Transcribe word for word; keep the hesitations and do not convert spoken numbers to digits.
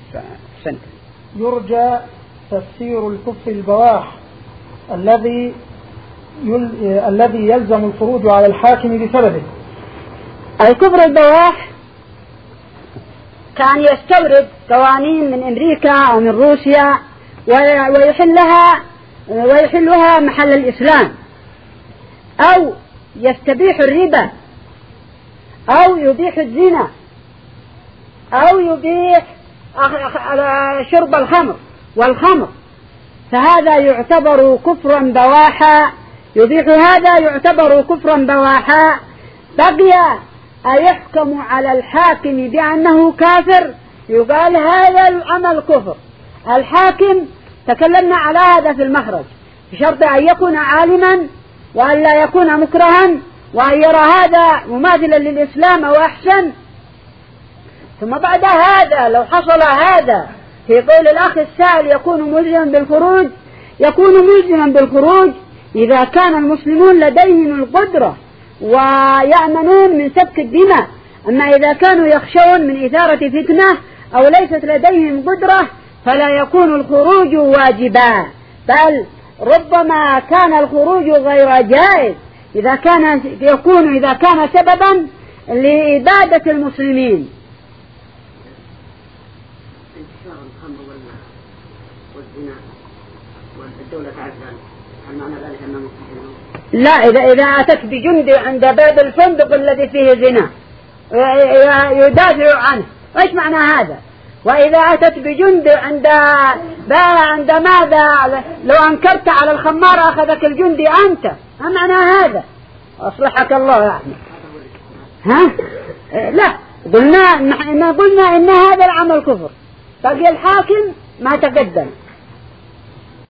سنة. يرجى تفسير الكفر البواح الذي يل... الذي يلزم الخروج على الحاكم بسببه. الكفر البواح كان يستورد قوانين من أمريكا أو من روسيا ويحلها ويحلها محل الإسلام، أو يستبيح الربا، أو يبيح الزنا، أو يبيح شرب الخمر والخمر، فهذا يعتبر كفرا بواحا، يبيح هذا يعتبر كفرا بواحا. بقي أيحكم على الحاكم بأنه كافر، يقال هذا العمل كفر. الحاكم تكلمنا على هذا في المخرج بشرط أن يكون عالما وأن لا يكون مكرها وأن يرى هذا مماثلا للإسلام أو أحسن. ثم بعد هذا لو حصل هذا في قول الأخ السائل يكون ملزما بالخروج، يكون ملزما بالخروج إذا كان المسلمون لديهم القدرة ويأمنون من سفك الدماء. أما إذا كانوا يخشون من إثارة فتنة أو ليست لديهم قدرة فلا يكون الخروج واجبا، بل ربما كان الخروج غير جائز إذا كان يكون إذا كان سببا لإبادة المسلمين. انتشار الخمر والزنا والدولة تعزل، هل معنى ذلك أنه مستحيل؟ لا، إذا إذا أتت بجندي عند باب الفندق الذي فيه زنا يدافع عنه، إيش معنى هذا؟ وإذا أتت بجندي عند عند ماذا لو أنكرت على الخمار أخذك الجندي أنت، ما معنى هذا؟ أصلحك الله يعني. ها؟ لا، قلنا ما قلنا إن هذا العمل كفر، باقي الحاكم ما تقدم.